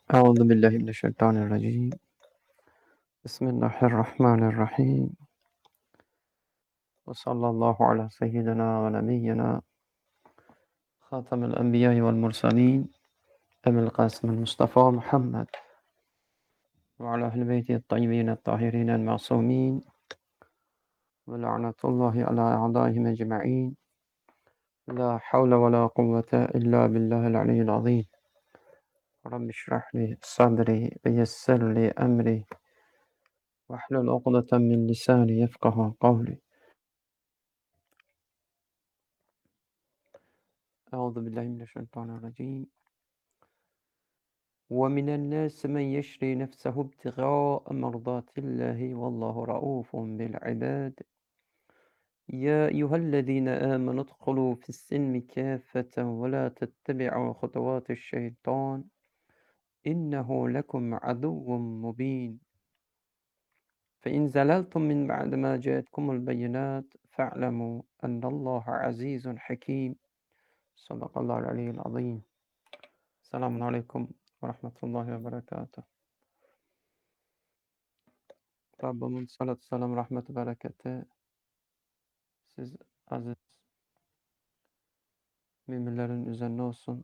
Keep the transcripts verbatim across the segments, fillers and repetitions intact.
أعوذ بالله من الشيطان الرجيم بسم الله الرحمن الرحيم وصلى الله على سيدنا ونبينا خاتم الأنبياء والمرسلين أبي القاسم المصطفى محمد وعلى أهل بيته الطيبين الطاهرين المعصومين ولعنة الله على أعدائهم أجمعين لا حول ولا قوة إلا بالله العلي العظيم رب اشرح لي صدري ويسر لي أمري واحلل عقدة من لساني يفقه قولي أعوذ بالله من الشيطان الرجيم ومن الناس من يشري نفسه ابتغاء مرضات الله والله رؤوف بالعباد يا أيها الذين آمنوا ادخلوا في السلم كافة ولا تتبعوا خطوات الشيطان إنه لكم عدو مبين فإن زللتم من بعد ما جاءتكم البينات فاعلموا أن الله عزيز حكيم صدق الله العلي العظيم. Selamun Aleyküm ve Rahmetullahi ve Berekatuhu. Rabbimin salatü selam, rahmeti, bereketi siz aziz müminlerin üzerine olsun.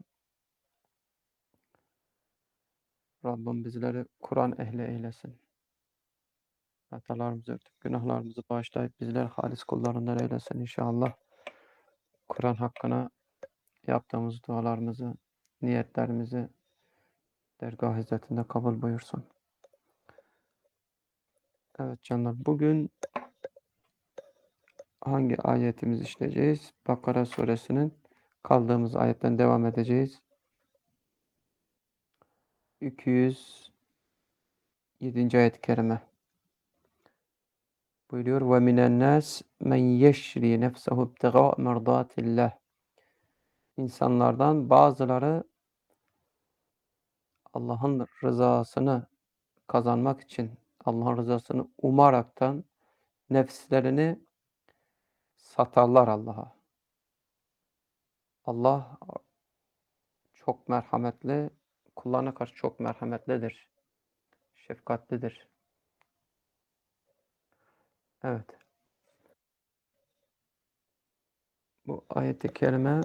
Rabbim bizleri Kur'an ehli eylesin. Hatalarımızı örtüp günahlarımızı bağışlayıp bizleri halis kullarından eylesin inşallah. Kur'an hakkına yaptığımız dualarımızı, niyetlerimizi dergâh izzetinde kabul buyursun. Evet canlar, bugün hangi ayetimizi işleyeceğiz? Bakara suresinin kaldığımız ayetten devam edeceğiz. iki yüz yedinci ayet-i kerime buyuruyor. Ve minen nas men yeşri nefsehu ibtigâ merdatillah. İnsanlardan bazıları Allah'ın rızasını kazanmak için, Allah'ın rızasını umaraktan nefslerini satarlar Allah'a. Allah çok merhametli, kullarına karşı çok merhametlidir, şefkatlidir. Evet. Bu ayet-i kerime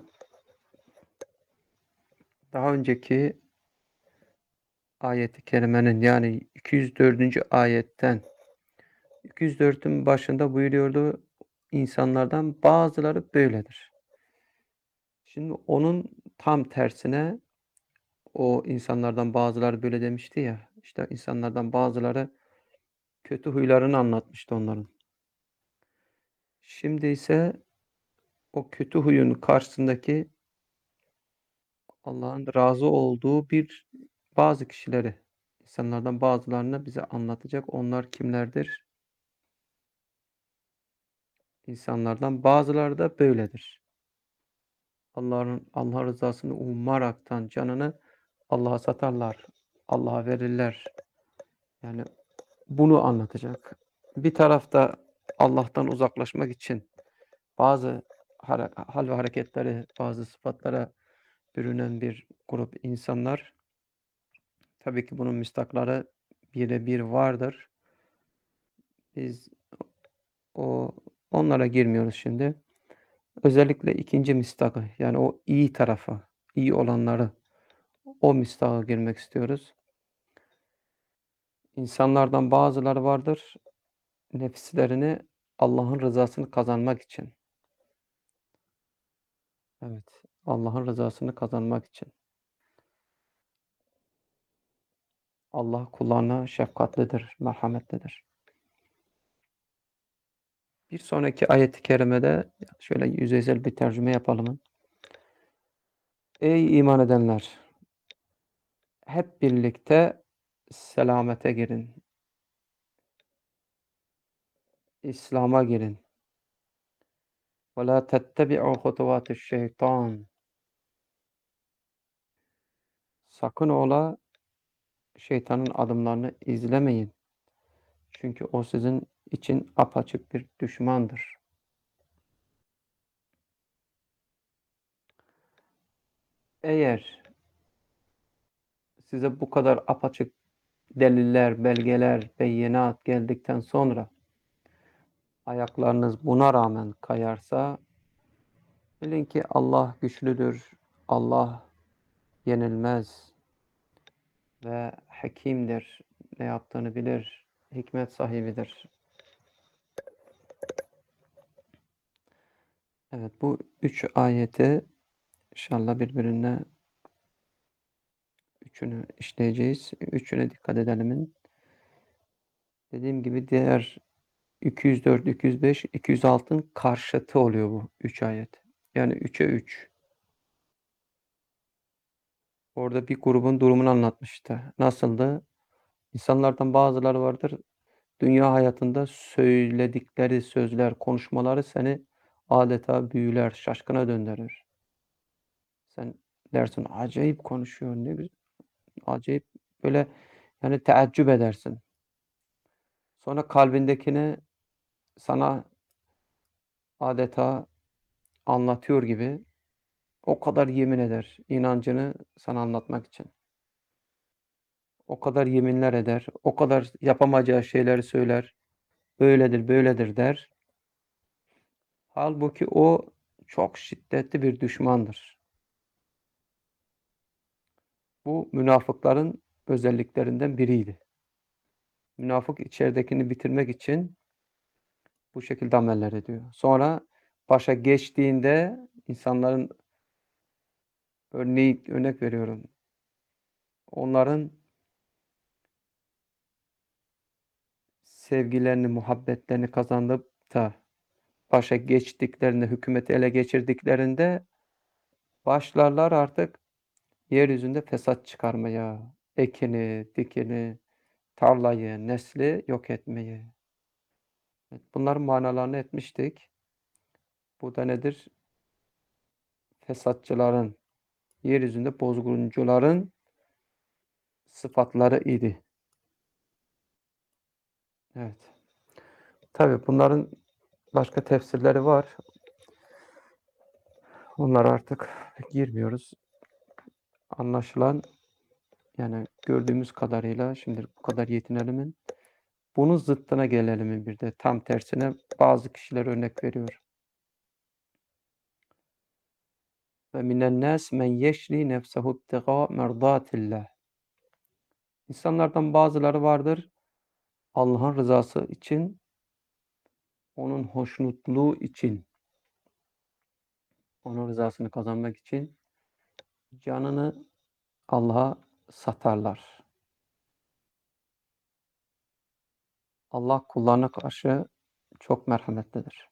daha önceki ayet-i kerimenin, yani iki yüz dördüncü ayetten iki yüz dört'ün başında buyuruyordu, insanlardan bazıları böyledir. Şimdi onun tam tersine, o insanlardan bazıları böyle demişti ya, işte insanlardan bazıları kötü huylarını anlatmıştı onların. Şimdi ise o kötü huyun karşısındaki Allah'ın razı olduğu bir bazı kişileri, insanlardan bazılarını bize anlatacak. Onlar kimlerdir? İnsanlardan bazıları da böyledir. Allah'ın Allah rızasını umaraktan canını Allah'a satarlar, Allah'a verirler. Yani bunu anlatacak. Bir tarafta Allah'tan uzaklaşmak için bazı hal ve hareketleri, bazı sıfatlara bürünen bir grup insanlar. Tabii ki bunun müstakları birebir vardır. Biz o onlara girmiyoruz şimdi. Özellikle ikinci mistakı, yani o iyi tarafı, iyi olanları, o mistağa girmek istiyoruz. İnsanlardan bazıları vardır, nefislerini Allah'ın rızasını kazanmak için. Evet, Allah'ın rızasını kazanmak için. Allah kullarına şefkatlidir, merhametlidir. Bir sonraki ayet-i kerimede şöyle yüzeysel bir tercüme yapalım. Ey iman edenler! Hep birlikte selamete girin. İslam'a girin. وَلَا تَتَّبِعُوا خُطُوَاتِ الشَّيْطَانِ. Sakın ola şeytanın adımlarını izlemeyin. Çünkü o sizin için apaçık bir düşmandır. Eğer size bu kadar apaçık deliller, belgeler, beyinat geldikten sonra ayaklarınız buna rağmen kayarsa bilin ki Allah güçlüdür, Allah yenilmez ve hakimdir. Ne yaptığını bilir, hikmet sahibidir. Evet, bu üç ayeti inşallah birbirine üçünü işleyeceğiz. Üçüne dikkat edelim. Dediğim gibi diğer iki yüz dört, iki yüz beş, iki yüz altı'nın karşıtı oluyor bu üç ayet. Yani üçe üç. Orada bir grubun durumunu anlatmıştı. Nasıldı? İnsanlardan bazıları vardır. Dünya hayatında söyledikleri sözler, konuşmaları seni adeta büyüler, şaşkına döndürür. Sen dersin acayip konuşuyor, ne güzel, acayip böyle yani teeccüp edersin. Sonra kalbindekini sana adeta anlatıyor gibi o kadar yemin eder inancını sana anlatmak için. O kadar yeminler eder, o kadar yapamayacağı şeyleri söyler. Böyledir, böyledir der. Halbuki o çok şiddetli bir düşmandır. Bu münafıkların özelliklerinden biriydi. Münafık içeridekini bitirmek için bu şekilde ameller ediyor. Sonra başa geçtiğinde insanların örneği örnek veriyorum. Onların sevgilerini, muhabbetlerini kazanıp da başa geçtiklerinde, hükümeti ele geçirdiklerinde başlarlar artık yeryüzünde fesat çıkarmaya, ekini, dikini, tarlayı, nesli yok etmeye. Evet, bunların manalarını etmiştik. Bu da nedir? Fesatçıların, yeryüzünde bozguncuların sıfatları idi. Evet. Tabii bunların başka tefsirleri var. Onlara artık girmiyoruz. Anlaşılan yani gördüğümüz kadarıyla şimdi bu kadar yetinelim. Bunun zıttına gelelim bir de. Tam tersine bazı kişiler örnek veriyor. Ve minen nas men yeşri nefsehu ibtiga merdatillah. İnsanlardan bazıları vardır. Allah'ın rızası için, onun hoşnutluğu için, onun rızasını kazanmak için canını Allah'a satarlar. Allah kullarına karşı çok merhametlidir.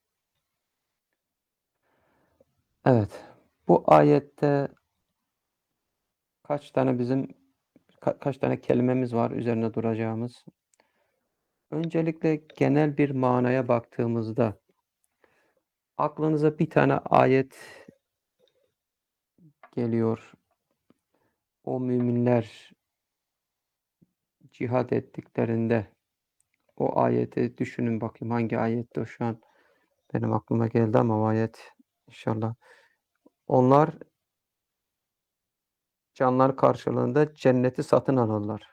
Evet, bu ayette kaç tane bizim ka kaç tane kelimemiz var üzerine duracağımız. Öncelikle genel bir manaya baktığımızda aklınıza bir tane ayet geliyor. O müminler cihad ettiklerinde o ayeti düşünün bakayım hangi ayette o şu an benim aklıma geldi ama o ayet inşallah. Onlar canlar karşılığında cenneti satın alırlar.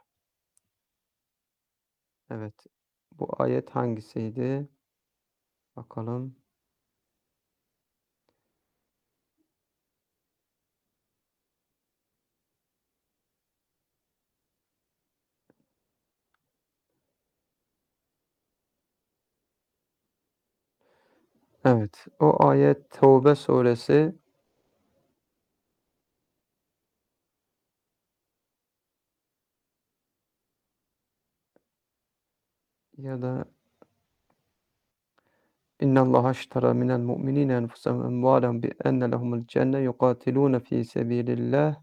Evet. Bu ayet hangisiydi? Bakalım. Evet. O ayet Tevbe suresi ya da İnnallaha ashtara minel mu'minine enfusahum ve emvalahum bi enne lehumul cenne yuqatilune fi sebilillah.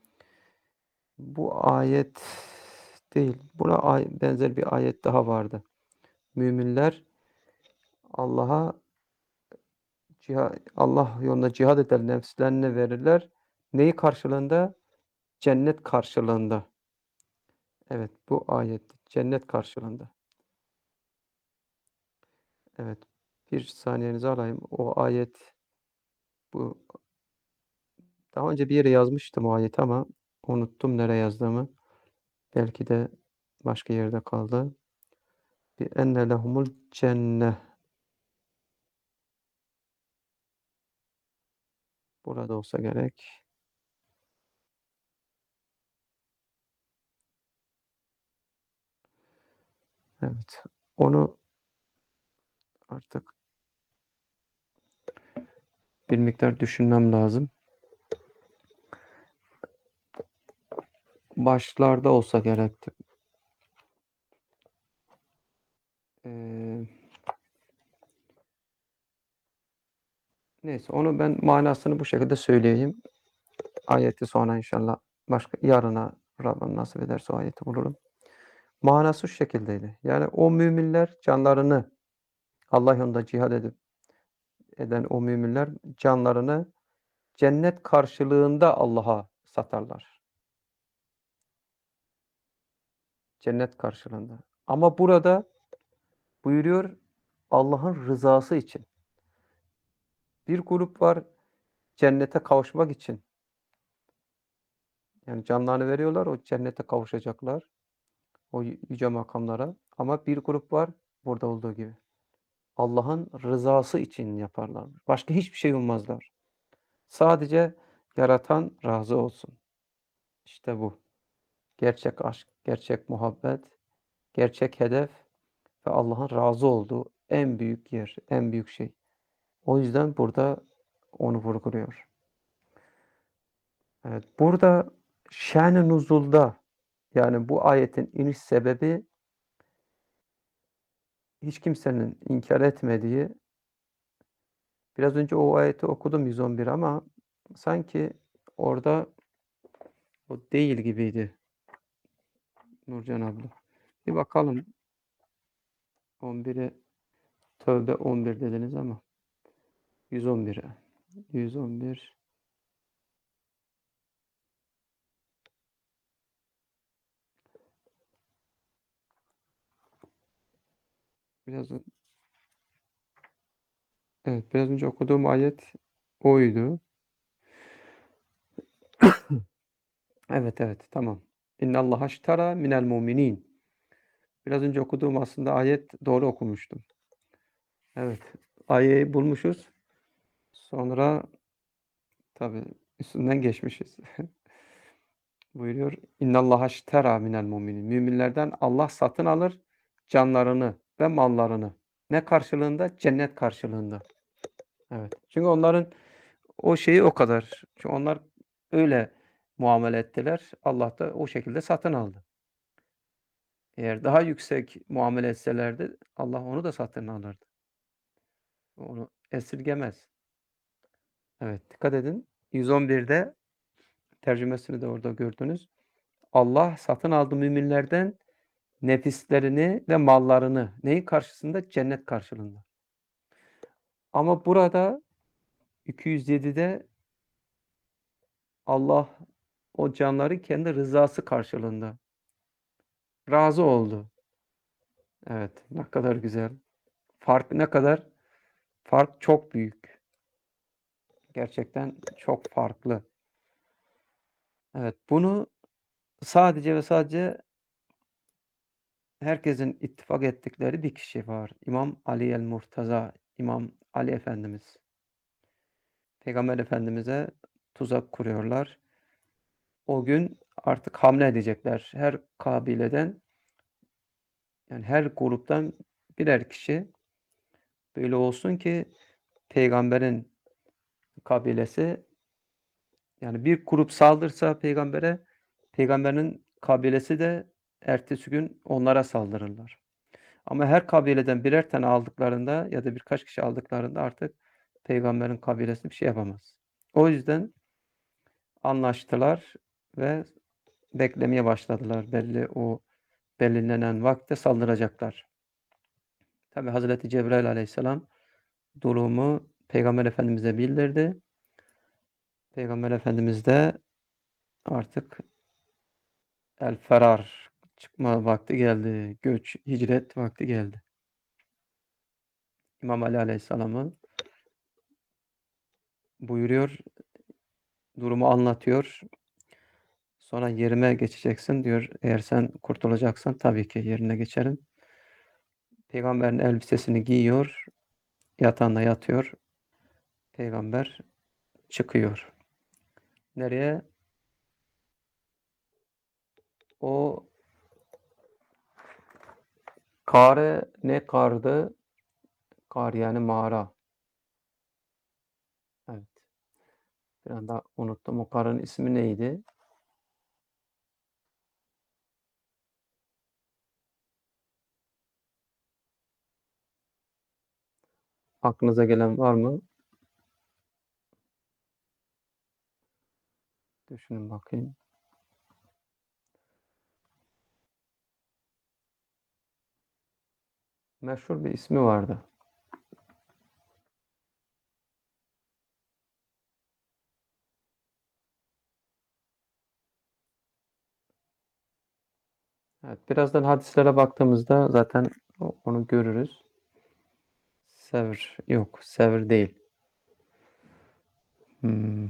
Bu ayet değil. Buna ay benzer bir ayet daha vardı. Müminler Allah'a ciha Allah yolunda cihad eder, nefslerini verirler. Neyi karşılığında? Cennet karşılığında. Evet, bu ayet cennet karşılığında. Evet. Bir saniyenizi alayım. O ayet bu daha önce bir yere yazmıştım o ayeti ama unuttum nereye yazdığımı. Belki de başka yerde kaldı. Bi enne lehumul cenneh. Burada olsa gerek. Evet. Onu artık bir miktar düşünmem lazım. Başlarda olsa gerekti. Ee, neyse onu ben manasını bu şekilde söyleyeyim. Ayeti sonra inşallah başka yarına Rabbim nasip ederse o ayeti bulurum. Manası şu şekildeydi. Yani o müminler canlarını Allah yolunda cihad edip eden o müminler canlarını cennet karşılığında Allah'a satarlar. Cennet karşılığında. Ama burada buyuruyor Allah'ın rızası için. Bir grup var cennete kavuşmak için. Yani canlarını veriyorlar, o cennete kavuşacaklar. O yüce makamlara. Ama bir grup var burada olduğu gibi. Allah'ın rızası için yaparlar. Başka hiçbir şey ummazlar. Sadece yaratan razı olsun. İşte bu. Gerçek aşk, gerçek muhabbet, gerçek hedef ve Allah'ın razı olduğu en büyük yer, en büyük şey. O yüzden burada onu vurguluyor. Evet, burada şan-ı nuzulda yani bu ayetin iniş sebebi hiç kimsenin inkar etmediği biraz önce o ayeti okudum yüz on bir ama sanki orada o değil gibiydi Nurcan abla. Bir bakalım on biri Tövbe on bir dediniz ama yüz on bire. yüz on bir biraz evet biraz önce okuduğum ayet oydu. Evet evet tamam. İnnallaha iştara minel muminin. Biraz önce okuduğum aslında ayet doğru okumuştum. Evet. Ayeyi bulmuşuz. Sonra tabii üstünden geçmişiz. Buyuruyor. İnnallaha iştera minel muminin. Müminlerden Allah satın alır canlarını ve mallarını. Ne karşılığında? Cennet karşılığında. Evet. Çünkü onların o şeyi o kadar. Çünkü onlar öyle muamele ettiler. Allah da o şekilde satın aldı. Eğer daha yüksek muamele etselerdi Allah onu da satın alırdı. Onu esirgemez. Evet, dikkat edin. yüz on birde tercümesini de orada gördünüz. Allah satın aldı müminlerden nefislerini ve mallarını. Neyin karşısında? Cennet karşılığında. Ama burada iki yüz yedide Allah o canları kendi rızası karşılığında razı oldu. Evet, ne kadar güzel. Fark ne kadar? Fark çok büyük. Gerçekten çok farklı. Evet, bunu sadece ve sadece herkesin ittifak ettikleri bir kişi var. İmam Ali el-Murtaza, İmam Ali Efendimiz. Peygamber Efendimiz'e tuzak kuruyorlar. O gün artık hamle edecekler. Her kabileden, yani her gruptan birer kişi böyle olsun ki peygamberin kabilesi yani bir grup saldırsa peygambere, peygamberin kabilesi de ertesi gün onlara saldırırlar. Ama her kabileden birer tane aldıklarında ya da birkaç kişi aldıklarında artık peygamberin kabilesi bir şey yapamaz. O yüzden anlaştılar ve beklemeye başladılar. Belli o belirlenen vakte saldıracaklar. Tabi Hazreti Cebrail aleyhisselam durumu Peygamber Efendimiz'e bildirdi. Peygamber Efendimiz de artık el ferar çıkma vakti geldi. Göç, hicret vakti geldi. İmam Ali aleyhisselamı buyuruyor, durumu anlatıyor. Sonra yerime geçeceksin diyor. Eğer sen kurtulacaksan tabii ki yerine geçerim. Peygamberin elbisesini giyiyor, yatağında yatıyor. Peygamber çıkıyor. Nereye? O kare ne kardı? Kar yani mağara. Evet. Bir anda unuttum. O karın ismi neydi? Aklınıza gelen var mı? Düşünün bakayım. Meşhur bir ismi vardı. Evet, birazdan hadislere baktığımızda zaten onu görürüz. Sevr yok, Sevr değil. Hmm.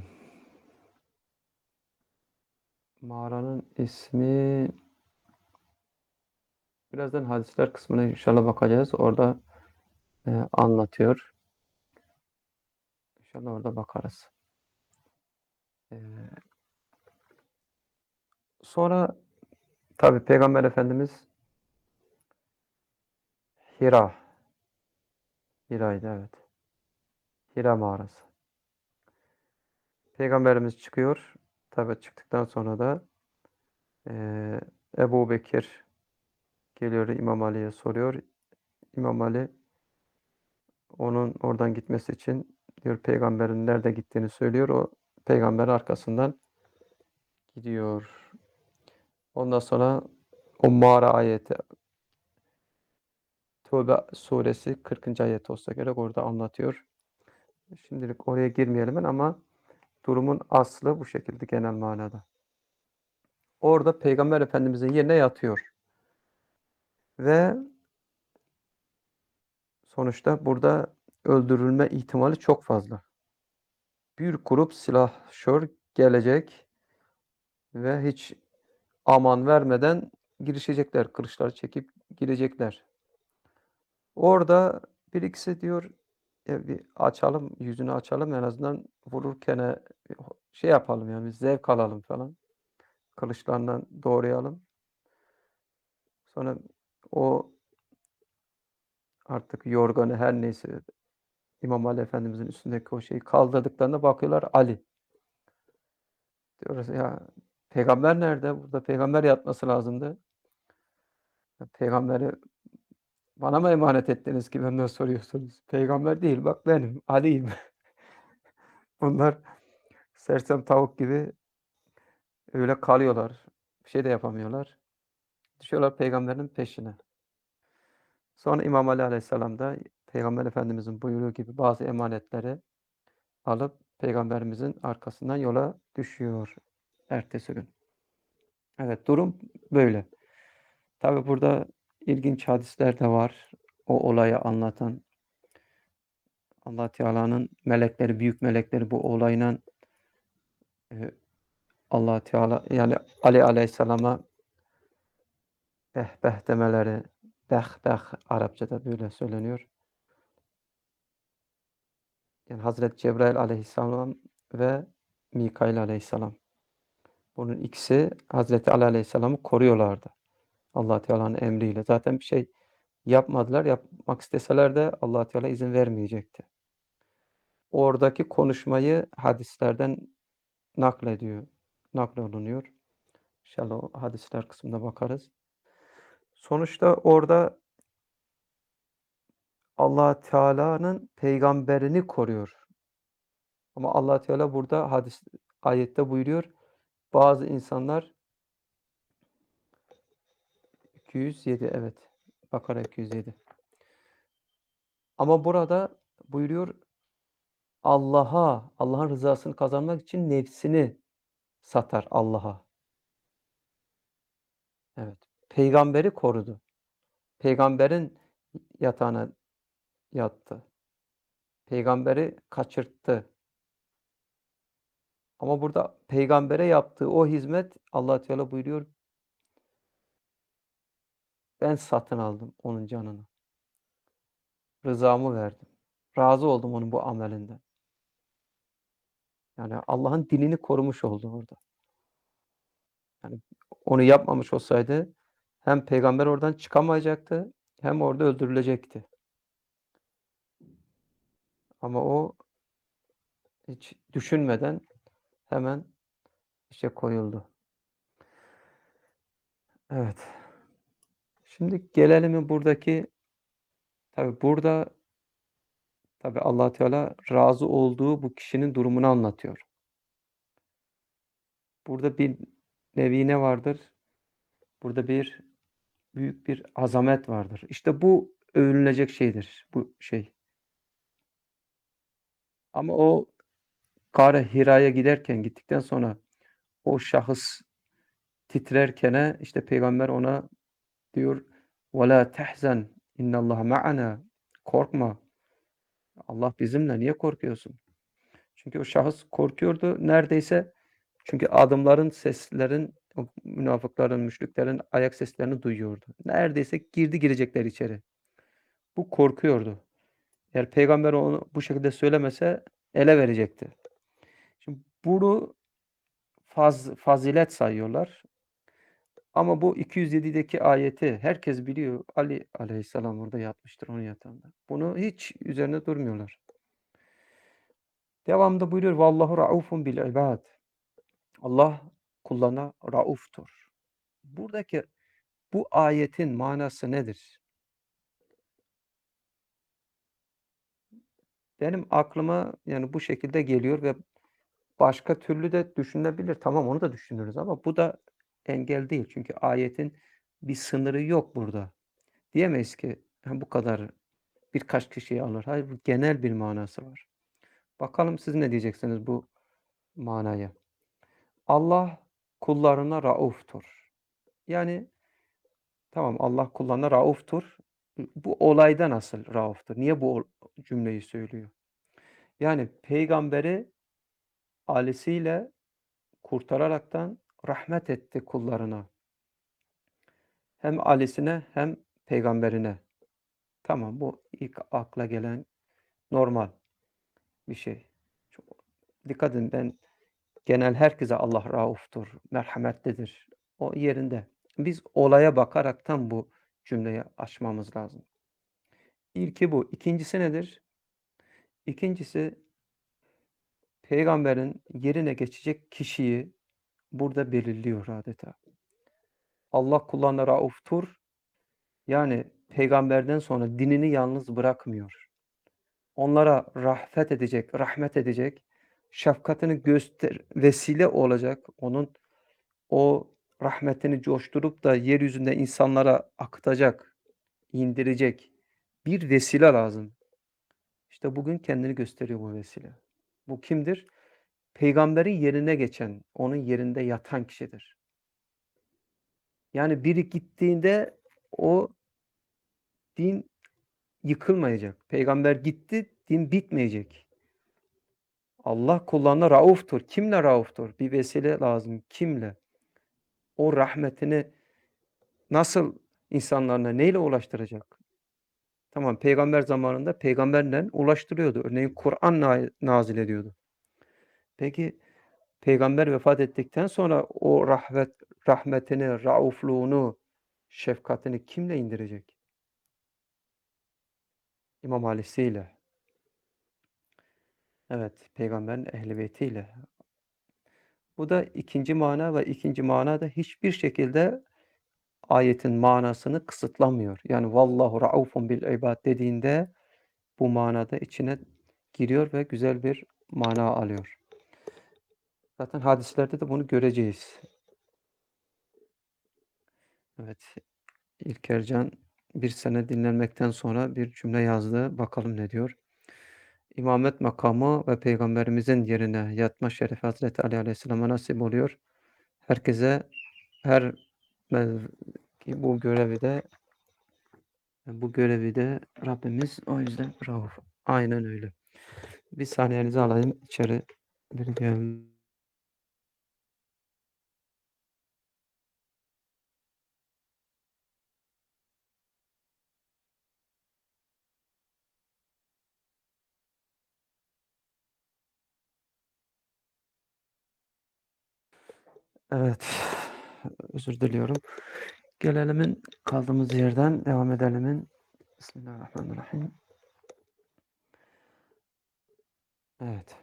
Mağaranın ismi birazdan hadisler kısmına inşallah bakacağız. Orada e, anlatıyor. İnşallah orada bakarız. E, sonra tabii Peygamber Efendimiz Hira. Hira'ydı evet. Hira mağarası. Peygamberimiz çıkıyor. Tabii çıktıktan sonra da e, Ebu Bekir geliyor İmam Ali'ye soruyor. İmam Ali onun oradan gitmesi için diyor peygamberin nerede gittiğini söylüyor. O peygamber arkasından gidiyor. Ondan sonra o mağara ayeti Tövbe suresi kırkıncı ayet olsa gerek orada anlatıyor. Şimdilik oraya girmeyelim ben ama durumun aslı bu şekilde genel manada. Orada Peygamber Efendimizin yerine yatıyor. Ve sonuçta burada öldürülme ihtimali çok fazla. Bir grup silahşor gelecek ve hiç aman vermeden girişecekler. Kılıçları çekip girecekler. Orada bir ikisi diyor ya bir açalım, yüzünü açalım en azından vururken e, şey yapalım yani zevk alalım falan. Kılıçlarından doğrayalım. Sonra o artık yorganı her neyse İmam Ali Efendimizin üstündeki o şeyi kaldırdıklarında bakıyorlar Ali. Diyoruz ya peygamber nerede? Burada peygamber yatması lazımdı. Peygamberi bana mı emanet ettiniz ki benden soruyorsunuz? Peygamber değil bak benim Ali'yim. Bunlar sersem tavuk gibi öyle kalıyorlar. Bir şey de yapamıyorlar. Düşüyorlar peygamberin peşine. Sonra İmam Ali Aleyhisselam da Peygamber Efendimizin buyruğu gibi bazı emanetleri alıp peygamberimizin arkasından yola düşüyor ertesi gün. Evet, durum böyle. Tabi burada ilginç hadisler de var. O olayı anlatan Allah Teala'nın melekleri, büyük melekleri bu olayla e, Allah Teala yani Ali Aleyhisselam'a eh beh demeleri, beh beh Arapçada böyle söyleniyor. Yani Hazreti Cebrail Aleyhisselam ve Mikail Aleyhisselam. Bunun ikisi Hazreti Ali Aleyhisselam'ı koruyorlardı. Allah Teala'nın emriyle. Zaten bir şey yapmadılar. Yapmak isteseler de Allah Teala izin vermeyecekti. Oradaki konuşmayı hadislerden naklediyor. Naklolunuyor. İnşallah o hadisler kısmına bakarız. Sonuçta orada Allah Teala'nın peygamberini koruyor. Ama Allah Teala burada hadis ayette buyuruyor. Bazı insanlar iki yüz yedi evet. Bakara iki yüz yedi. Ama burada buyuruyor Allah'a, Allah'ın rızasını kazanmak için nefsini satar Allah'a. Evet. Peygamberi korudu. Peygamberin yatağına yattı. Peygamberi kaçırttı. Ama burada peygambere yaptığı o hizmet Allah Teala buyuruyor, ben satın aldım onun canını. Rızamı verdim. Razı oldum onun bu amelinden. Yani Allah'ın dinini korumuş oldu orada. Yani onu yapmamış olsaydı hem peygamber oradan çıkamayacaktı hem orada öldürülecekti. Ama o hiç düşünmeden hemen işe koyuldu. Evet. Şimdi gelelim buradaki tabii burada tabii Allah Teala razı olduğu bu kişinin durumunu anlatıyor. Burada bir nevi ne vardır? Burada bir büyük bir azamet vardır. İşte bu övünülecek şeydir, bu şey. Ama o Gâr-ı Hira'ya giderken, gittikten sonra o şahıs titrerkene işte peygamber ona diyor وَلَا تَحْزَنْ اِنَّ اللّٰهَ مَعَنَا Korkma. Allah bizimle. Niye korkuyorsun? Çünkü o şahıs korkuyordu. Neredeyse çünkü adımların, seslerin, o münafıkların, müşriklerin ayak seslerini duyuyordu. Neredeyse girdi girecekler içeri. Bu korkuyordu. Eğer peygamber onu bu şekilde söylemese ele verecekti. Şimdi bunu faz fazilet sayıyorlar. Ama bu iki yüz yedideki ayeti herkes biliyor. Ali aleyhisselam orada yatmıştır onun yatağında. Bunu hiç üzerine durmuyorlar. Devamında buyuruyor vallahu raufun bil ibad. Allah kullarına rauftur. Buradaki bu ayetin manası nedir? Benim aklıma yani bu şekilde geliyor ve başka türlü de düşünülebilir. Tamam onu da düşünürüz ama bu da engel değil. Çünkü ayetin bir sınırı yok burada. Diyemeyiz ki ha, bu kadar birkaç kişiyi alır. Hayır, bu genel bir manası var. Bakalım siz ne diyeceksiniz bu manaya? Allah kullarına rauftur. Yani tamam Allah kullarına rauftur. Bu olayda nasıl rauftur? Niye bu cümleyi söylüyor? Yani peygamberi ailesiyle kurtararaktan rahmet etti kullarına. Hem ailesine hem peygamberine. Tamam bu ilk akla gelen normal bir şey. Çok dikkat edin ben genel herkese Allah rauftur, merhametlidir. O yerinde. Biz olaya bakaraktan bu cümleyi açmamız lazım. İlki bu. İkincisi nedir? İkincisi peygamberin yerine geçecek kişiyi burada belirliyor adeta. Allah kullarına rauftur. Yani peygamberden sonra dinini yalnız bırakmıyor. Onlara rahfet edecek, rahmet edecek, şefkatini göster vesile olacak, onun o rahmetini coşturup da yeryüzünde insanlara akıtacak, indirecek bir vesile lazım. İşte bugün kendini gösteriyor bu vesile. Bu kimdir? Peygamberin yerine geçen, onun yerinde yatan kişidir. Yani biri gittiğinde o din yıkılmayacak. Peygamber gitti, din bitmeyecek. Allah kullarına rauftur. Kimle rauftur? Bir vesile lazım. Kimle? O rahmetini nasıl insanlarına neyle ulaştıracak? Tamam, peygamber zamanında peygamberle ulaştırıyordu. Örneğin Kur'an na nazil ediyordu. Peki peygamber vefat ettikten sonra o rahmet rahmetini, raufluğunu, şefkatini kimle indirecek? İmam Ali'siyle. Evet, peygamberin ehl-i beytiyle. Bu da ikinci mana ve ikinci mana da hiçbir şekilde ayetin manasını kısıtlamıyor. Yani vallahu raufun bil ibad dediğinde bu manada içine giriyor ve güzel bir mana alıyor. Zaten hadislerde de bunu göreceğiz. Evet, İlkercan bir sene dinlenmekten sonra bir cümle yazdı. Bakalım ne diyor? İmamet makamı ve Peygamberimizin yerine yatma şerefi Hazreti Ali Aleyhisselam'a nasip oluyor. Herkese her mevki bu görevi de bu görevi de Rabbimiz o yüzden rauf. Aynen öyle. Bir saniyenizi alayım içeri. Bir gelin. Evet, özür diliyorum. Gelelimin kaldığımız yerden devam edelim. Bismillahirrahmanirrahim. Evet,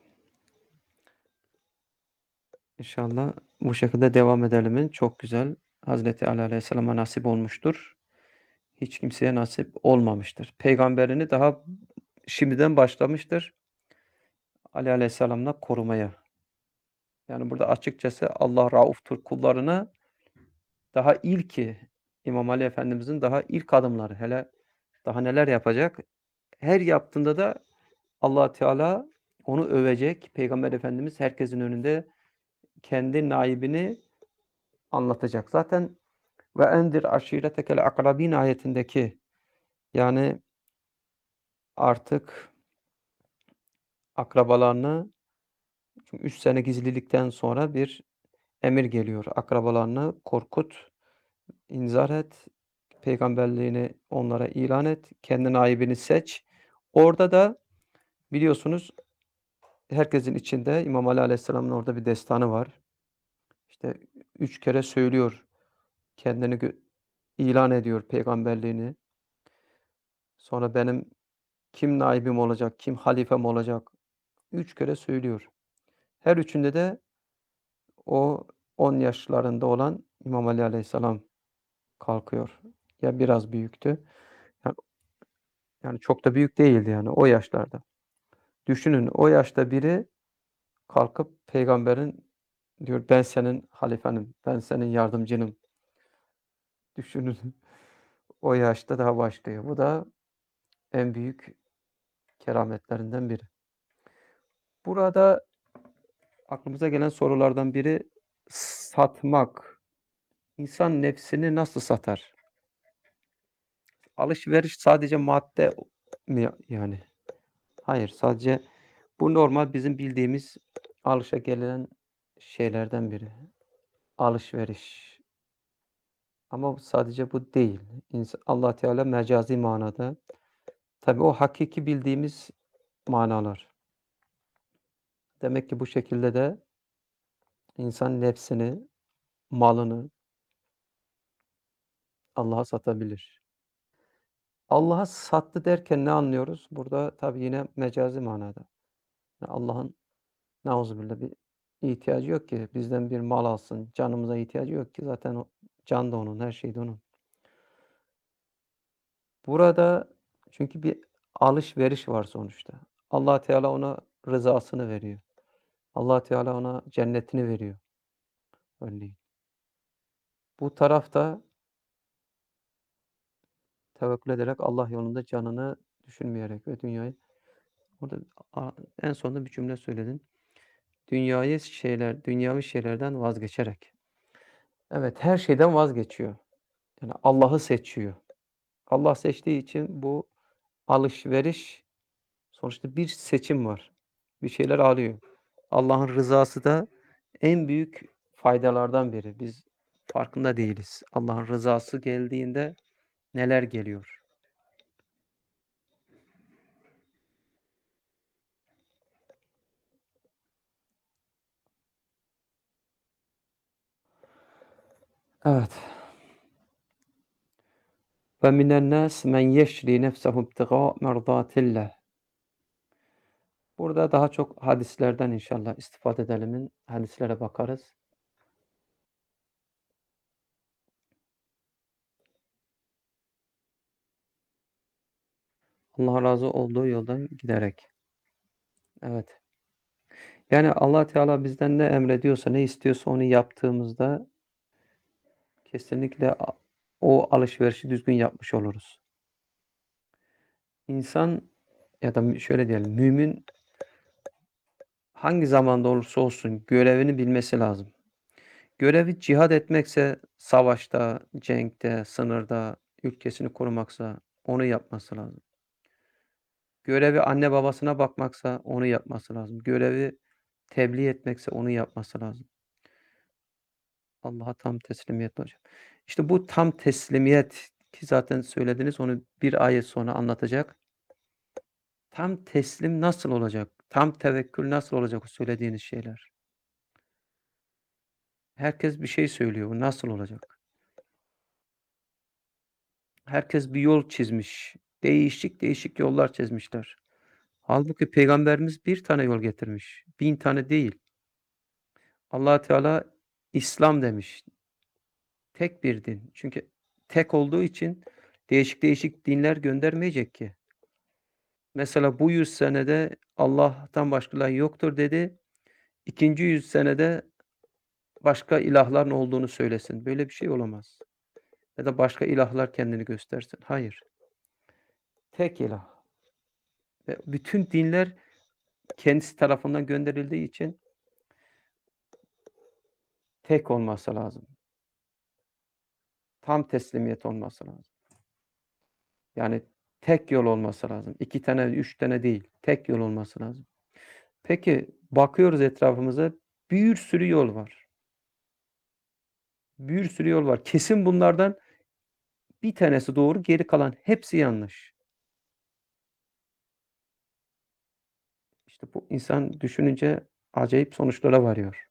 inşallah bu şekilde devam edelim. Çok güzel. Hazreti Ali Aleyhisselam'a nasip olmuştur. Hiç kimseye nasip olmamıştır. Peygamberini daha şimdiden başlamıştır Ali Aleyhisselam'la korumaya. Yani burada açıkçası Allah rauftur kullarına daha ilki İmam Ali Efendimizin daha ilk adımları. Hele daha neler yapacak? Her yaptığında da Allah Teala onu övecek. Peygamber Efendimiz herkesin önünde kendi naibini anlatacak. Zaten ve endir aşiretekel akrabin ayetindeki yani artık akrabalarını çünkü üç sene gizlilikten sonra bir emir geliyor. Akrabalarını korkut, inzar et, peygamberliğini onlara ilan et, kendi naibini seç. Orada da biliyorsunuz herkesin içinde İmam Ali Aleyhisselam'ın orada bir destanı var. İşte üç kere söylüyor, kendini gö ilan ediyor peygamberliğini. Sonra benim kim naibim olacak, kim halifem olacak? Üç kere söylüyor. Her üçünde de o on yaşlarında olan İmam Ali Aleyhisselam kalkıyor. Ya biraz büyüktü. Ya yani çok da büyük değildi yani o yaşlarda. Düşünün o yaşta biri kalkıp peygamberin diyor ben senin halifenim, ben senin yardımcınım. Düşünün o yaşta daha başlıyor. Bu da en büyük kerametlerinden biri. Burada aklımıza gelen sorulardan biri satmak. İnsan nefsini nasıl satar? Alışveriş sadece madde mi yani? Hayır, sadece bu normal bizim bildiğimiz alışagelen şeylerden biri. Alışveriş. Ama sadece bu değil. İns Allah Teala mecazi manada. Tabii o hakiki bildiğimiz manalar. Demek ki bu şekilde de insan nefsini, malını Allah'a satabilir. Allah'a sattı derken ne anlıyoruz? Burada tabii yine mecazi manada. Ya Allah'ın Nauzubillah bir ihtiyacı yok ki bizden bir mal alsın. Canımıza ihtiyacı yok ki zaten o can da onun, her şey de onun. Burada çünkü bir alışveriş var sonuçta. Allah Teala ona rızasını veriyor. Allah Teala ona cennetini veriyor örneğin. Bu tarafta tevekkül ederek Allah yolunda canını düşünmeyerek ve dünyayı orada a en sonunda bir cümle söyledin. Dünyayı şeyler dünyavi şeylerden vazgeçerek. Evet, her şeyden vazgeçiyor. Yani Allah'ı seçiyor. Allah seçtiği için bu alışveriş sonuçta bir seçim var. Bir şeyler alıyor. Allah'ın rızası da en büyük faydalardan biri. Biz farkında değiliz. Allah'ın rızası geldiğinde neler geliyor? Evet. Ve minen nas men yeşri nefsehu ibtigâ merdatillah. Burada daha çok hadislerden inşallah istifade edelim. Hadislere bakarız. Allah razı olduğu yoldan giderek. Evet. Yani Allah Teala bizden ne emrediyorsa, ne istiyorsa onu yaptığımızda kesinlikle a o alışverişi düzgün yapmış oluruz. İnsan ya da mü şöyle diyelim, mümin hangi zamanda olursa olsun görevini bilmesi lazım. Görevi cihad etmekse savaşta, cenkte, sınırda, ülkesini korumaksa onu yapması lazım. Görevi anne babasına bakmaksa onu yapması lazım. Görevi tebliğ etmekse onu yapması lazım. Allah'a tam teslimiyetle hocam. İşte bu tam teslimiyet ki zaten söylediniz, onu bir ayet sonra anlatacak. Tam teslim nasıl olacak? Tam tevekkül nasıl olacak o söylediğiniz şeyler? Herkes bir şey söylüyor. Bu nasıl olacak? Herkes bir yol çizmiş. Değişik değişik yollar çizmişler. Halbuki Peygamberimiz bir tane yol getirmiş. Bin tane değil. Allah Teala İslam demiş. Tek bir din. Çünkü tek olduğu için değişik değişik dinler göndermeyecek ki. Mesela bu yüz senede Allah'tan başka ilah yoktur dedi. İkinci yüz senede başka ilahların olduğunu söylesin. Böyle bir şey olamaz. Ya da başka ilahlar kendini göstersin. Hayır. Tek ilah. Ve bütün dinler kendisi tarafından gönderildiği için tek olması lazım. Tam teslimiyet olması lazım. Yani tek yol olması lazım. İki tane, üç tane değil. Tek yol olması lazım. Peki bakıyoruz etrafımıza, bir sürü yol var. Bir sürü yol var. Kesin bunlardan bir tanesi doğru, geri kalan hepsi yanlış. İşte bu insan düşününce acayip sonuçlara varıyor.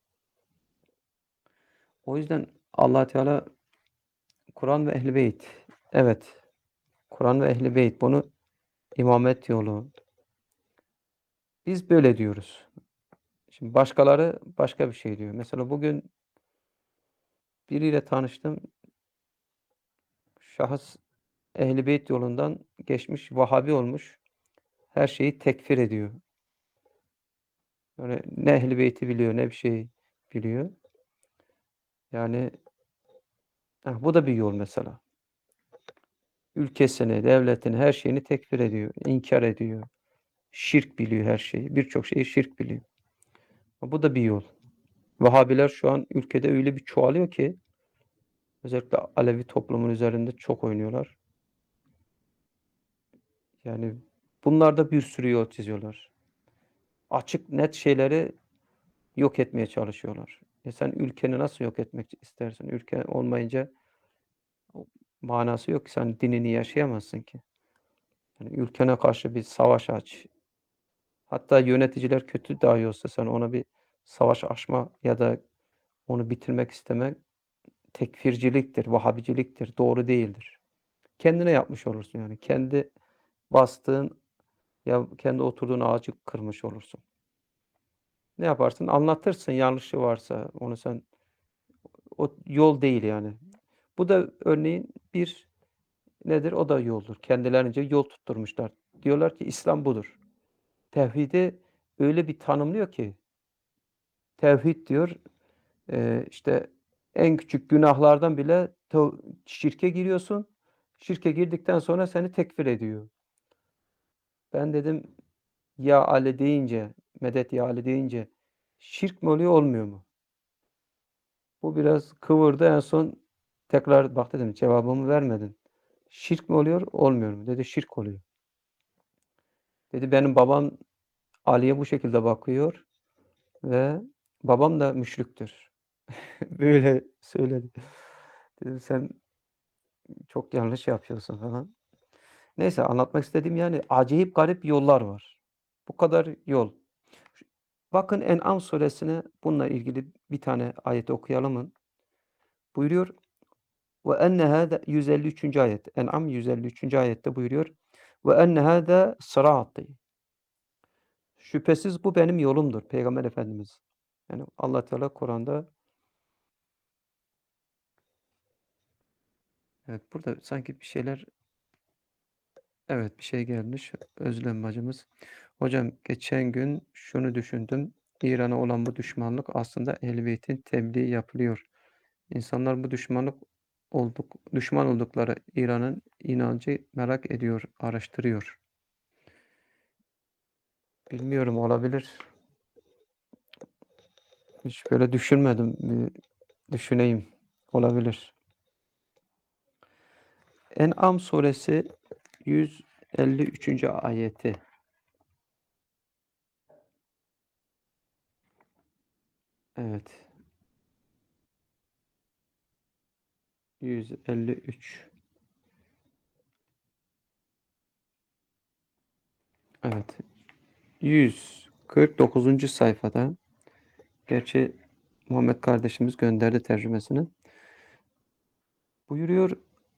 O yüzden Allah Teala Kur'an ve Ehl-i Beyt. Evet. Kur'an ve Ehl-i Beyt bunu imamet yolu. Biz böyle diyoruz. Şimdi başkaları başka bir şey diyor. Mesela bugün biriyle tanıştım. Şahıs Ehl-i Beyt yolundan geçmiş, Vahabi olmuş. Her şeyi tekfir ediyor. Yani ne Ehl-i Beyt'i biliyor, ne bir şey biliyor. Yani heh, bu da bir yol mesela. Ülkesini, devletini, her şeyini tekfir ediyor, inkar ediyor. Şirk biliyor her şeyi. Birçok şeyi şirk biliyor. Bu da bir yol. Vahabiler şu an ülkede öyle bir çoğalıyor ki özellikle Alevi toplumun üzerinde çok oynuyorlar. Yani bunlar da bir sürü yol çiziyorlar. Açık net şeyleri yok etmeye çalışıyorlar. E sen ülkeni nasıl yok etmek istersin? Ülke olmayınca manası yok ki. Sen dinini yaşayamazsın ki. Yani ülkene karşı bir savaş aç. Hatta yöneticiler kötü dahi olsa sen ona bir savaş açma ya da onu bitirmek istemek tekfirciliktir, Vahabiciliktir, doğru değildir. Kendine yapmış olursun yani. Kendi bastığın ya kendi oturduğun ağacı kırmış olursun. Ne yaparsın? Anlatırsın yanlışı varsa onu sen o yol değil yani. Bu da örneğin bir nedir? O da yoldur. Kendilerince yol tutturmuşlar. Diyorlar ki İslam budur. Tevhidi öyle bir tanımlıyor ki tevhid diyor eee, işte en küçük günahlardan bile tev şirke giriyorsun. Şirke girdikten sonra seni tekfir ediyor. Ben dedim ya Ali deyince, medet ya Ali deyince şirk mi oluyor, olmuyor mu? Bu biraz kıvırdı. En son tekrar bak dedim cevabımı vermedin. Şirk mi oluyor, olmuyor mu? Dedi şirk oluyor. Dedi benim babam Ali'ye bu şekilde bakıyor ve babam da müşriktir. Böyle söyledi. Dedim sen çok yanlış yapıyorsun falan. Neyse anlatmak istediğim yani acayip garip yollar var. Bu kadar yol. Bakın En'am suresine bununla ilgili bir tane ayet okuyalım. Buyuruyor ve enne hâze yüz elli üçüncü ayet. En'am yüz elli üçüncü ayette buyuruyor. Ve enne hâze sıratî. Şüphesiz bu benim yolumdur. Peygamber Efendimiz. Yani Allah Teala Kur'an'da evet burada sanki bir şeyler evet bir şey gelmiş. Özlem bacımız. Hocam geçen gün şunu düşündüm. İran'a olan bu düşmanlık aslında Ehl-i Beyt'in tebliği yapılıyor. İnsanlar bu düşmanlık olduk, düşman oldukları İran'ın inancı merak ediyor, araştırıyor. Bilmiyorum olabilir. Hiç böyle düşünmedim. Bir düşüneyim. Olabilir. En'am suresi yüz elli üçüncü ayeti. Evet. yüz elli üç. Evet. yüz kırk dokuzuncu sayfada. Gerçi Muhammed kardeşimiz gönderdi tercümesini. Buyuruyor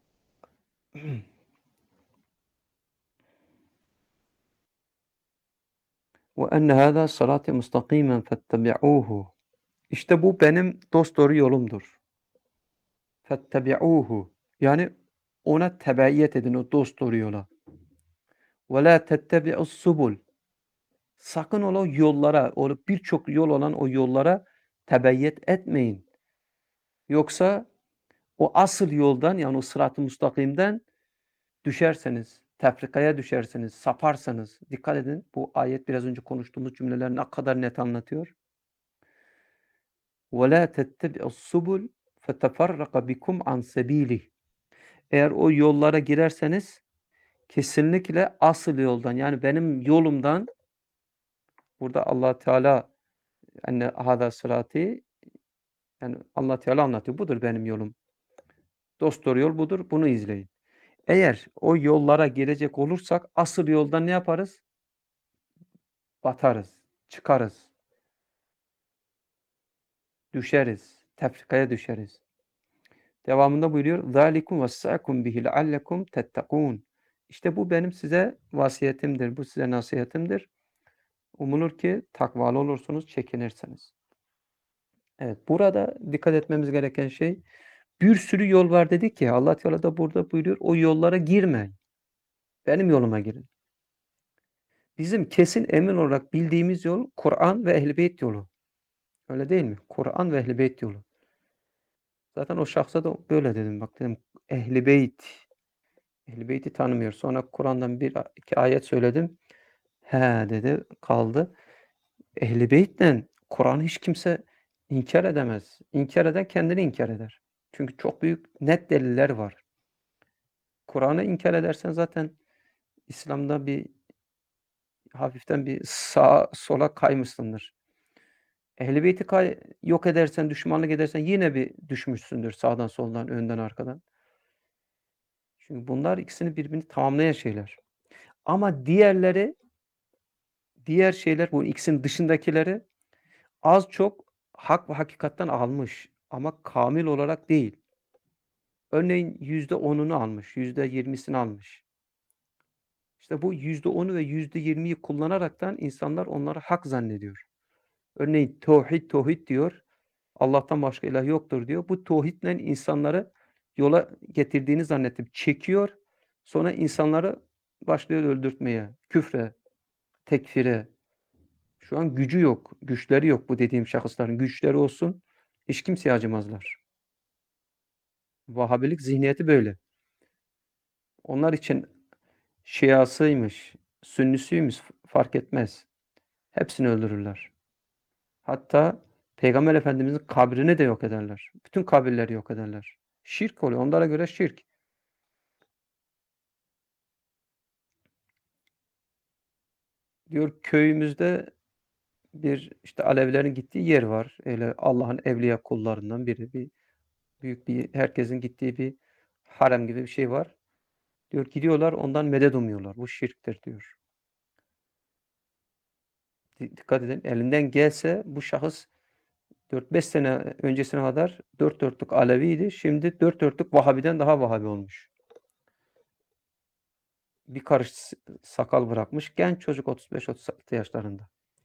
ve enne hâzâ sırâti mustakîmen fettebi'ûhu. İşte bu benim dosdoğru yolumdur. Fettebi'ûhu. Yani ona tebeyyet edin, o dosdoğru yola. Ve lâ tettebi'us subul. Sakın ola yollara, o birçok yol olan o yollara tebeyyet etmeyin. Yoksa o asıl yoldan, yani o sırat-ı müstakimden düşerseniz, tefrikaya düşerseniz, saparsanız, dikkat edin, bu ayet biraz önce konuştuğumuz cümleler ne kadar net anlatıyor. وَلَا تَتَّبِعُوا السُّبُلَ فَتَفَرَّقَ بِكُمْ عَنْ سَب۪يلِهِ. Eğer o yollara girerseniz kesinlikle asıl yoldan, yani benim yolumdan, burada Allah Teala enne hâzâ sırâtî, yani Allah Teala anlatıyor. Budur benim yolum. Dosdoğru yol budur. Bunu izleyin. Eğer o yollara girecek olursak asıl yoldan ne yaparız? Batarız, çıkarız, düşeriz, tefrikaya düşeriz. Devamında buyuruyor: "Zâlikum vessâkum bihi leallekum tettekûn." İşte bu benim size vasiyetimdir, bu size nasihatimdir. Umulur ki takvalı olursunuz, çekinirsiniz. Evet, burada dikkat etmemiz gereken şey, bir sürü yol var dedik ya, Allah Teala da burada buyuruyor, o yollara girmeyin. Benim yoluma girin. Bizim kesin emin olarak bildiğimiz yol Kur'an ve Ehl-i Beyt yolu. Öyle değil mi? Kur'an ve Ehl-i Beyt yolu. Zaten o şahsa da böyle dedim. Bak dedim, Ehl-i Beyt. Ehl-i Beyt'i tanımıyor. Sonra Kur'an'dan bir iki ayet söyledim. He dedi, kaldı. Ehl-i Beyt'le Kur'an'ı hiç kimse inkar edemez. İnkar eden kendini inkar eder. Çünkü çok büyük net deliller var. Kur'an'ı inkar edersen zaten İslam'da bir hafiften bir sağa sola kaymışsındır. Ehl-i Beyt'i kay yok edersen, düşmanlık edersen yine bir düşmüşsündür sağdan soldan, önden arkadan. Çünkü bunlar ikisini birbirini tamamlayan şeyler. Ama diğerleri, diğer şeyler, bu ikisinin dışındakileri az çok hak ve hakikatten almış ama kamil olarak değil. Örneğin yüzde onunu almış, yüzde yirmisini almış. İşte bu yüzde onu ve yüzde yirmiyi kullanaraktan insanlar onları hak zannediyor. Örneğin tevhid, tevhid diyor. Allah'tan başka ilah yoktur diyor. Bu tevhidle insanları yola getirdiğini zannedip çekiyor. Sonra insanları başlıyor öldürtmeye, küfre, tekfire. Şu an gücü yok, güçleri yok bu dediğim şahısların. Güçleri olsun, hiç kimseye acımazlar. Vahabilik zihniyeti böyle. Onlar için Şiasıymış, Sünnisiymiş fark etmez. Hepsini öldürürler. Hatta Peygamber Efendimiz'in kabrini de yok ederler. Bütün kabirleri yok ederler. Şirk oluyor. Onlara göre şirk. Diyor köyümüzde bir işte Alevilerin gittiği yer var. Öyle Allah'ın evliya kullarından biri. Bir büyük bir herkesin gittiği bir harem gibi bir şey var. Diyor gidiyorlar ondan medet umuyorlar. Bu şirktir diyor. Di dikkat edin elinden gelse bu şahıs dört beş sene öncesine kadar dört dörtlük Aleviydi. Şimdi dört dörtlük Vahabiden daha Vahabi olmuş. Bir karış sakal bırakmış. Genç çocuk otuz beş otuz altı yaşlarında.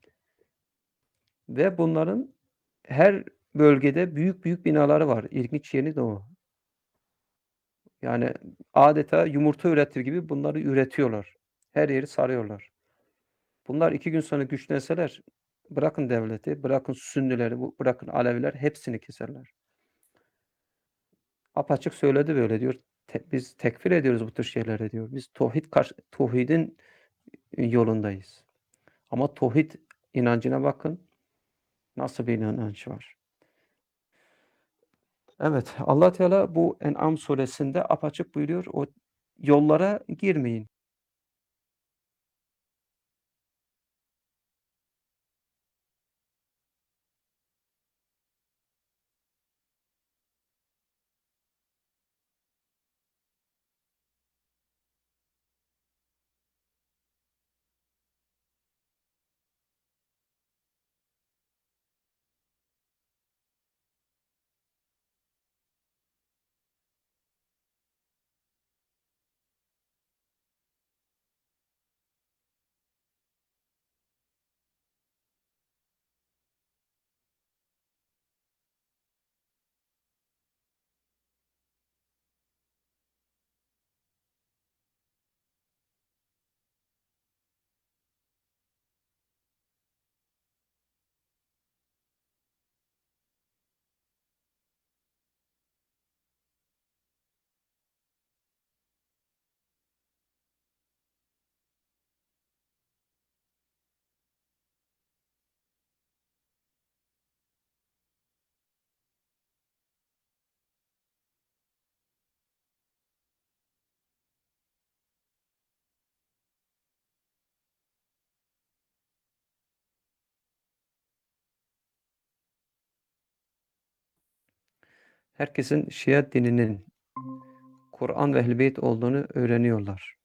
Ve bunların her bölgede büyük büyük binaları var. İlginç yeri de o. Yani adeta yumurta üretir gibi bunları üretiyorlar. Her yeri sarıyorlar. Bunlar iki gün sonra güçlenseler bırakın devleti, bırakın Sünnileri, bırakın Aleviler hepsini keserler. Apaçık söyledi böyle diyor. Te biz tekfir ediyoruz bu tür şeyleri diyor. Biz tauhid karşı tauhidin yolundayız. Ama tauhid inancına bakın. Nasıl bir inanç var? Evet, Allah Teala bu En'am suresinde apaçık buyuruyor. O yollara girmeyin. herkesin Şia dininin Kur'an ve Ehl-i Beyt olduğunu öğreniyorlar.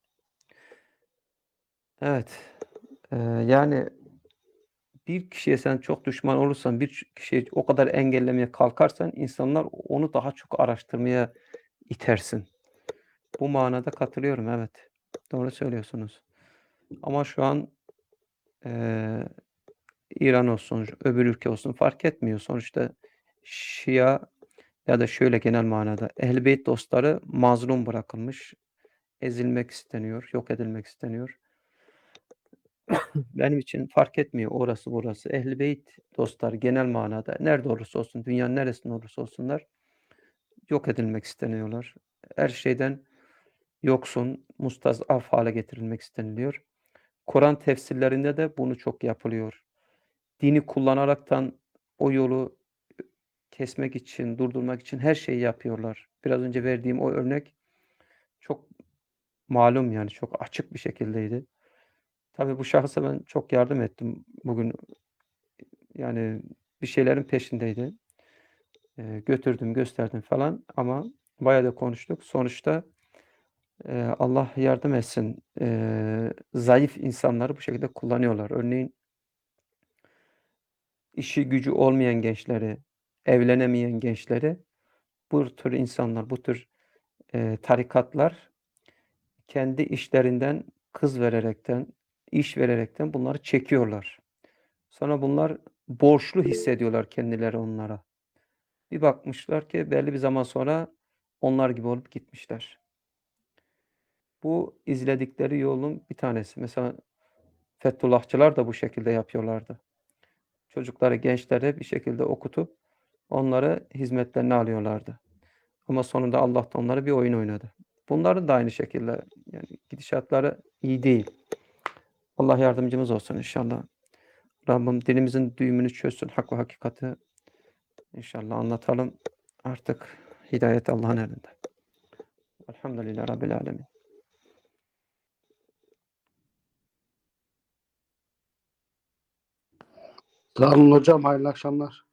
Evet. Ee, yani bir kişiye sen çok düşman olursan, bir kişiyi o kadar engellemeye kalkarsan insanlar onu daha çok araştırmaya itersin. Bu manada katılıyorum, evet. Doğru söylüyorsunuz. Ama şu an eee, İran olsun, öbür ülke olsun fark etmiyor. Sonuçta Şia ya da şöyle genel manada Ehl-i Beyt dostları mazlum bırakılmış, ezilmek isteniyor, yok edilmek isteniyor. Benim için fark etmiyor orası burası. Ehl-i Beyt dostları genel manada nerede olursa olsun, dünyanın neresinde olursa olsunlar yok edilmek isteniyorlar. Her şeyden yoksun, mustazaf hale getirilmek isteniliyor. Kur'an tefsirlerinde de bunu çok yapılıyor. Dini kullanaraktan o yolu kesmek için, durdurmak için her şeyi yapıyorlar. Biraz önce verdiğim o örnek çok malum, yani çok açık bir şekildeydi. Tabii bu şahısa ben çok yardım ettim bugün. Yani bir şeylerin peşindeydi. Eee, götürdüm, gösterdim falan ama bayağı da konuştuk. Sonuçta eee, Allah yardım etsin. Eee, zayıf insanları bu şekilde kullanıyorlar. Örneğin işi gücü olmayan gençleri, evlenemeyen gençleri bu tür insanlar, bu tür eee, tarikatlar kendi işlerinden kız vererekten, iş vererekten bunları çekiyorlar. Sonra bunlar borçlu hissediyorlar kendileri onlara. Bir bakmışlar ki belli bir zaman sonra onlar gibi olup gitmişler. Bu izledikleri yolun bir tanesi. Mesela Fethullahçılar da bu şekilde yapıyorlardı. Çocukları, gençleri bir şekilde okutup onları hizmetlerine alıyorlardı. Ama sonunda Allah da onlara bir oyun oynadı. Bunların da aynı şekilde yani gidişatları iyi değil. Allah yardımcımız olsun inşallah. Rabbim dilimizin düğümünü çözsün. Hak ve hakikati inşallah anlatalım. Artık hidayet Allah'ın elinde. Elhamdülillahi Rabbil alemin. Sağ olun hocam. Hayırlı akşamlar.